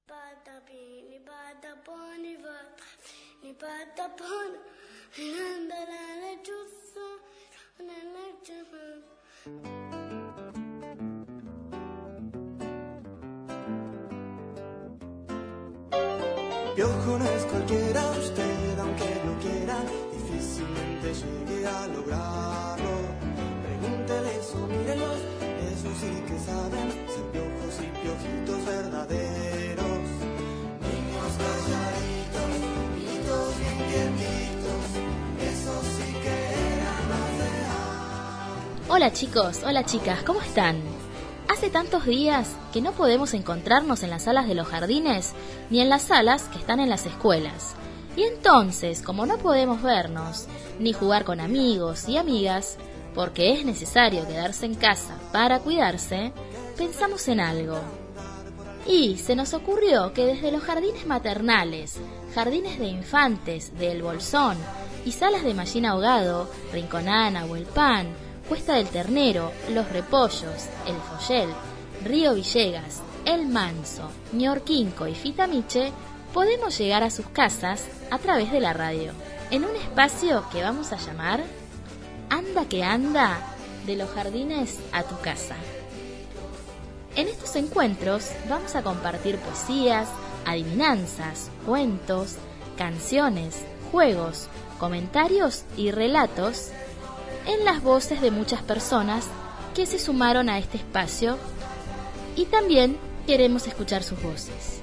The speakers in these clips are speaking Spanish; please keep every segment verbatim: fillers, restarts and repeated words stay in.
Piojo no es cualquiera, usted aunque lo quiera, difícilmente llegue a lograrlo. Pregúntele eso, mírenlos, eso sí que saben, ser piojos y piojitos verdaderos. Niños calladitos, niñitos bien quietitos, eso sí que eran más real. Hola chicos, hola chicas, ¿cómo están? Hace tantos días que no podemos encontrarnos en las salas de los jardines ni en las salas que están en las escuelas. Y entonces, como no podemos vernos ni jugar con amigos y amigas, porque es necesario quedarse en casa para cuidarse, pensamos en algo. Y se nos ocurrió que desde los jardines maternales, jardines de infantes de El Bolsón y salas de Mallín Ahogado, Rinconana, Huelpán, Cuesta del Ternero, Los Repollos, El Follel, Río Villegas, El Manso, Ñorquinco y Fitamiche, podemos llegar a sus casas a través de la radio, en un espacio que vamos a llamar Anda que anda, de los jardines a tu casa. En estos encuentros vamos a compartir poesías, adivinanzas, cuentos, canciones, juegos, comentarios y relatos en las voces de muchas personas que se sumaron a este espacio, y también queremos escuchar sus voces.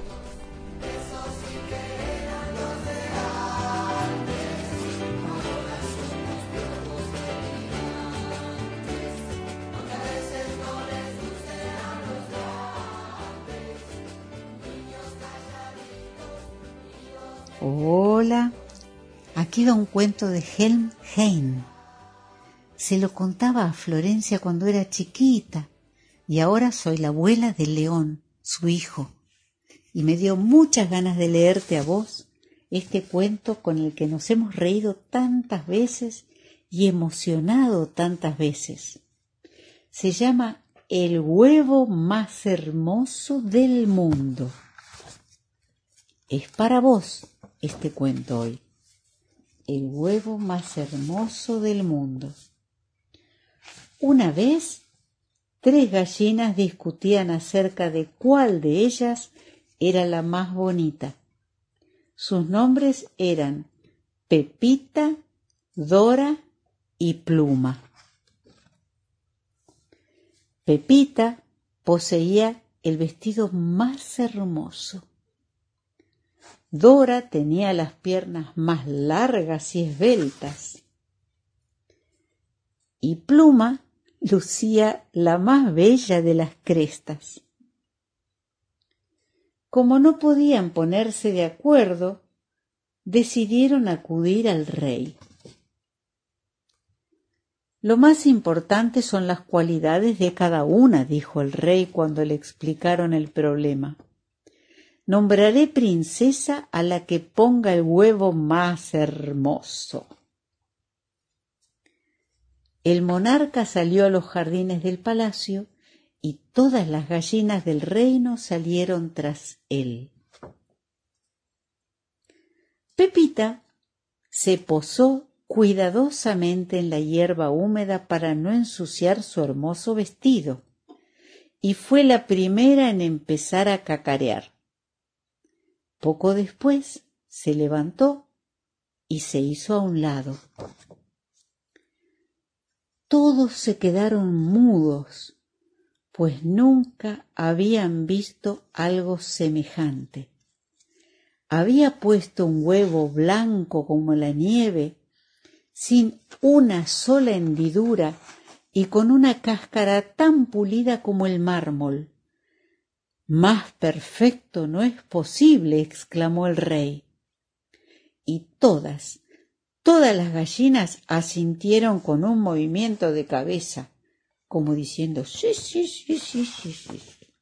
Hola, aquí va un cuento de Helm Heine. Se lo contaba a Florencia cuando era chiquita y ahora soy la abuela de León, su hijo, y me dio muchas ganas de leerte a vos este cuento con el que nos hemos reído tantas veces y emocionado tantas veces. Se llama El huevo más hermoso del mundo. Es para vos este cuento hoy. El huevo más hermoso del mundo. Una vez, tres gallinas discutían acerca de cuál de ellas era la más bonita. Sus nombres eran Pepita, Dora y Pluma. Pepita poseía el vestido más hermoso. Dora tenía las piernas más largas y esbeltas. Y Pluma lucía la más bella de las crestas. Como no podían ponerse de acuerdo, decidieron acudir al rey. Lo más importante son las cualidades de cada una, dijo el rey cuando le explicaron el problema. Nombraré princesa a la que ponga el huevo más hermoso. El monarca salió a los jardines del palacio y todas las gallinas del reino salieron tras él. Pepita se posó cuidadosamente en la hierba húmeda para no ensuciar su hermoso vestido y fue la primera en empezar a cacarear. Poco después se levantó y se hizo a un lado. Todos se quedaron mudos, pues nunca habían visto algo semejante. Había puesto un huevo blanco como la nieve, sin una sola hendidura y con una cáscara tan pulida como el mármol. «Más perfecto no es posible», exclamó el rey. Y todas, todas las gallinas asintieron con un movimiento de cabeza, como diciendo «sí, sí, sí, sí, sí, sí».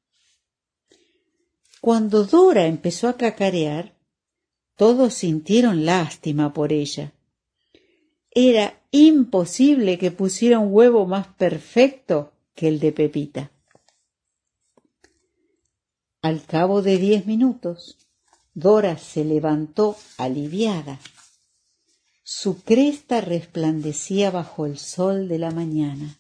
Cuando Dora empezó a cacarear, todos sintieron lástima por ella. Era imposible que pusiera un huevo más perfecto que el de Pepita. Al cabo de diez minutos, Dora se levantó aliviada. Su cresta resplandecía bajo el sol de la mañana.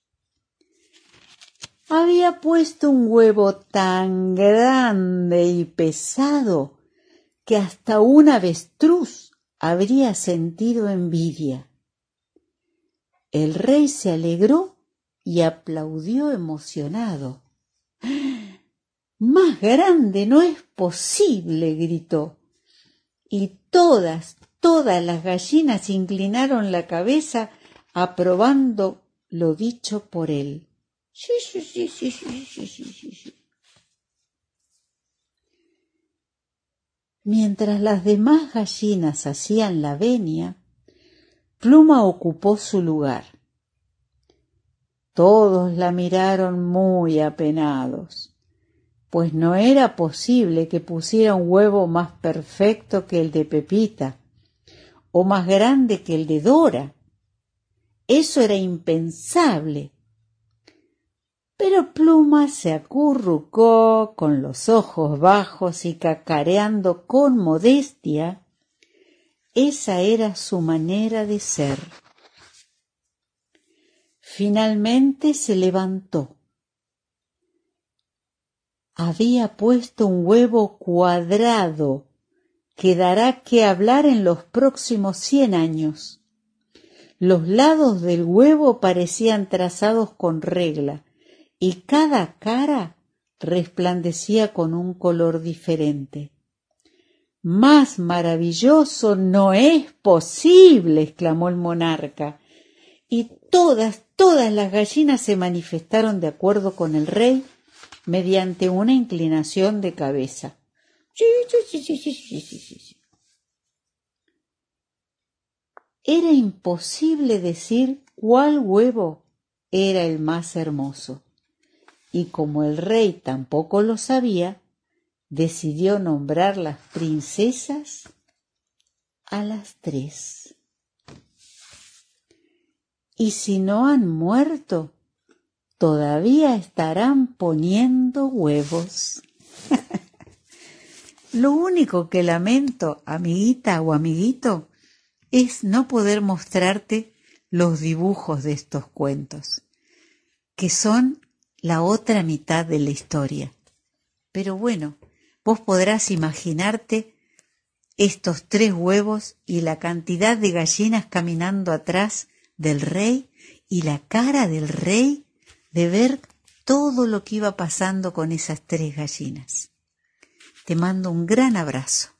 Había puesto un huevo tan grande y pesado que hasta un avestruz habría sentido envidia. El rey se alegró y aplaudió emocionado. «¡Más grande no es posible!», gritó. Y todas, todas las gallinas inclinaron la cabeza aprobando lo dicho por él. Sí, sí, sí, sí, sí, sí, sí, sí, sí. Mientras las demás gallinas hacían la venia, Pluma ocupó su lugar. Todos la miraron muy apenados, pues no era posible que pusiera un huevo más perfecto que el de Pepita, o más grande que el de Dora. Eso era impensable. Pero Pluma se acurrucó con los ojos bajos y cacareando con modestia. Esa era su manera de ser. Finalmente se levantó. Había puesto un huevo cuadrado que dará que hablar en los próximos cien años. Los lados del huevo parecían trazados con regla y cada cara resplandecía con un color diferente. «¡Más maravilloso no es posible!», exclamó el monarca, y todas, todas las gallinas se manifestaron de acuerdo con el rey mediante una inclinación de cabeza. Sí, sí, sí, sí, sí, sí, sí, sí. Era imposible decir cuál huevo era el más hermoso, y como el rey tampoco lo sabía, decidió nombrar las princesas a las tres. Y si no han muerto, todavía estarán poniendo huevos. Lo único que lamento, amiguita o amiguito, es no poder mostrarte los dibujos de estos cuentos, que son la otra mitad de la historia. Pero bueno, vos podrás imaginarte estos tres huevos y la cantidad de gallinas caminando atrás del rey y la cara del rey de ver todo lo que iba pasando con esas tres gallinas. Te mando un gran abrazo.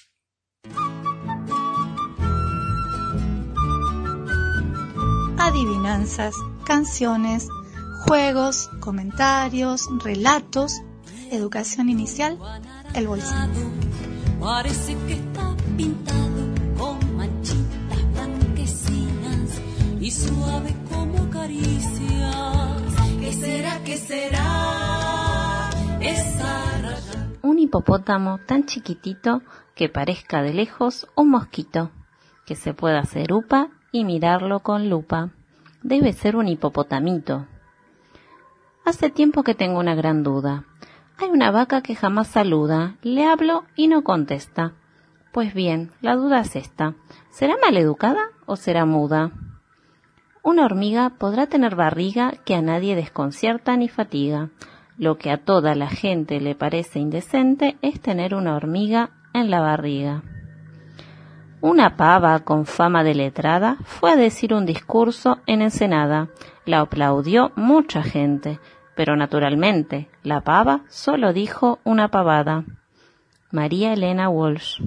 Adivinanzas, canciones, juegos, comentarios, relatos, educación inicial, el bolsillo. Parece que está pintado con manchitas blanquecinas y suave como caricias. ¿Qué será, qué será esa raya? Un hipopótamo tan chiquitito que parezca de lejos un mosquito, que se pueda hacer upa y mirarlo con lupa. Debe ser un hipopotamito. Hace tiempo que tengo una gran duda. Hay una vaca que jamás saluda, le hablo y no contesta. Pues bien, la duda es esta. ¿Será maleducada o será muda? Una hormiga podrá tener barriga que a nadie desconcierta ni fatiga. Lo que a toda la gente le parece indecente es tener una hormiga en la barriga. Una pava con fama de letrada fue a decir un discurso en Ensenada. La aplaudió mucha gente, pero naturalmente la pava solo dijo una pavada. María Elena Walsh.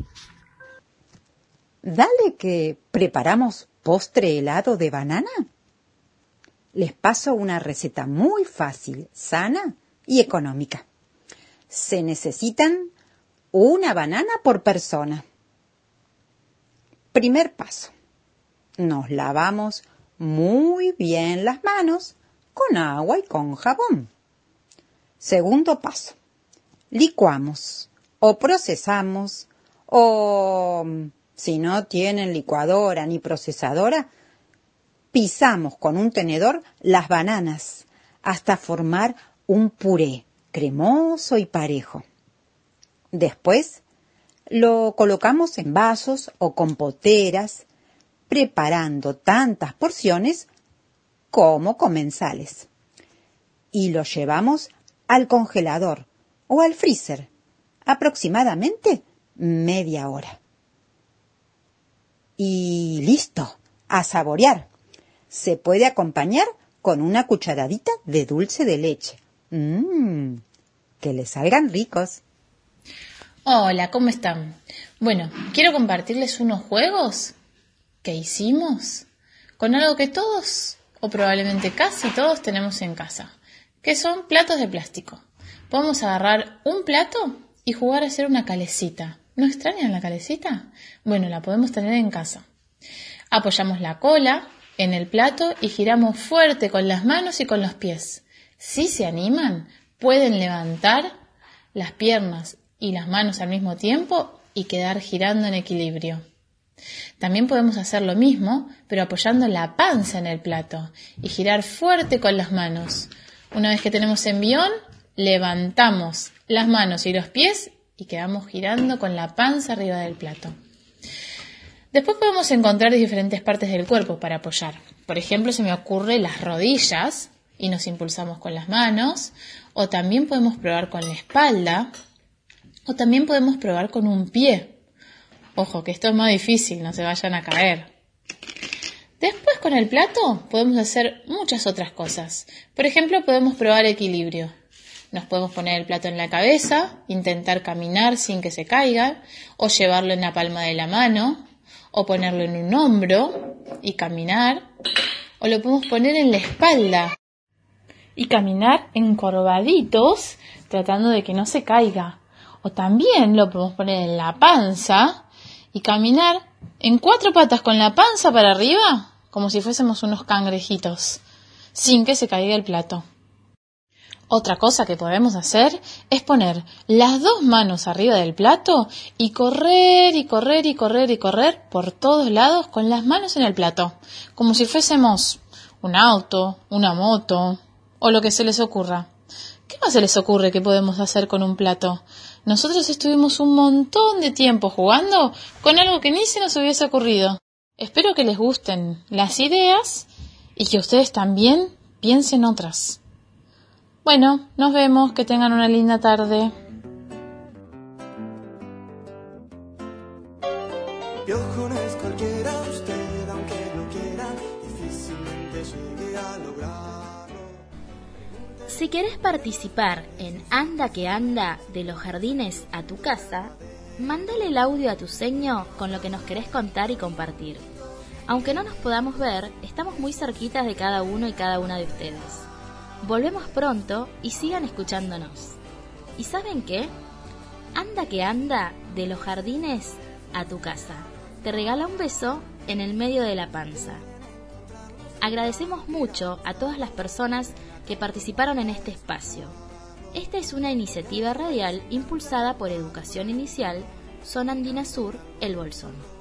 Dale que preparamos postre helado de banana. Les paso una receta muy fácil, sana y económica. Se necesitan una banana por persona. Primer paso. Nos lavamos muy bien las manos con agua y con jabón. Segundo paso. Licuamos o procesamos o, si no tienen licuadora ni procesadora, pisamos con un tenedor las bananas hasta formar un puré cremoso y parejo. Después lo colocamos en vasos o compoteras, preparando tantas porciones como comensales. Y lo llevamos al congelador o al freezer, aproximadamente media hora. Y listo, a saborear. Se puede acompañar con una cucharadita de dulce de leche. Mmm, que les salgan ricos. Hola, ¿cómo están? Bueno, quiero compartirles unos juegos que hicimos con algo que todos, o probablemente casi todos, tenemos en casa, que son platos de plástico. Podemos agarrar un plato y jugar a hacer una calecita. ¿No extrañan la calecita? Bueno, la podemos tener en casa. Apoyamos la cola en el plato y giramos fuerte con las manos y con los pies. Si se animan, pueden levantar las piernas y las manos al mismo tiempo y quedar girando en equilibrio. También podemos hacer lo mismo, pero apoyando la panza en el plato y girar fuerte con las manos. Una vez que tenemos envión, levantamos las manos y los pies y quedamos girando con la panza arriba del plato. Después podemos encontrar diferentes partes del cuerpo para apoyar. Por ejemplo, se me ocurre las rodillas y nos impulsamos con las manos, o también podemos probar con la espalda, o también podemos probar con un pie. Ojo, que esto es más difícil, no se vayan a caer. Después con el plato podemos hacer muchas otras cosas. Por ejemplo, podemos probar equilibrio. Nos podemos poner el plato en la cabeza, intentar caminar sin que se caiga, o llevarlo en la palma de la mano, o ponerlo en un hombro y caminar, o lo podemos poner en la espalda y caminar encorvaditos tratando de que no se caiga. O también lo podemos poner en la panza y caminar en cuatro patas con la panza para arriba, como si fuésemos unos cangrejitos, sin que se caiga el plato. Otra cosa que podemos hacer es poner las dos manos arriba del plato y correr y correr y correr y correr por todos lados con las manos en el plato, como si fuésemos un auto, una moto o lo que se les ocurra. ¿Qué más se les ocurre que podemos hacer con un plato? Nosotros estuvimos un montón de tiempo jugando con algo que ni se nos hubiese ocurrido. Espero que les gusten las ideas y que ustedes también piensen otras. Bueno, nos vemos, que tengan una linda tarde. Piojo no es cualquiera, usted aunque lo quiera, difícilmente llegue a lograrlo. Si querés participar en Anda que Anda de los jardines a tu casa, mándale el audio a tu seño con lo que nos querés contar y compartir. Aunque no nos podamos ver, estamos muy cerquitas de cada uno y cada una de ustedes. Volvemos pronto y sigan escuchándonos. ¿Y saben qué? Anda que Anda de los jardines a tu casa te regala un beso en el medio de la panza. Agradecemos mucho a todas las personas que participaron en este espacio. Esta es una iniciativa radial impulsada por Educación Inicial, Zona Andina Sur, El Bolsón.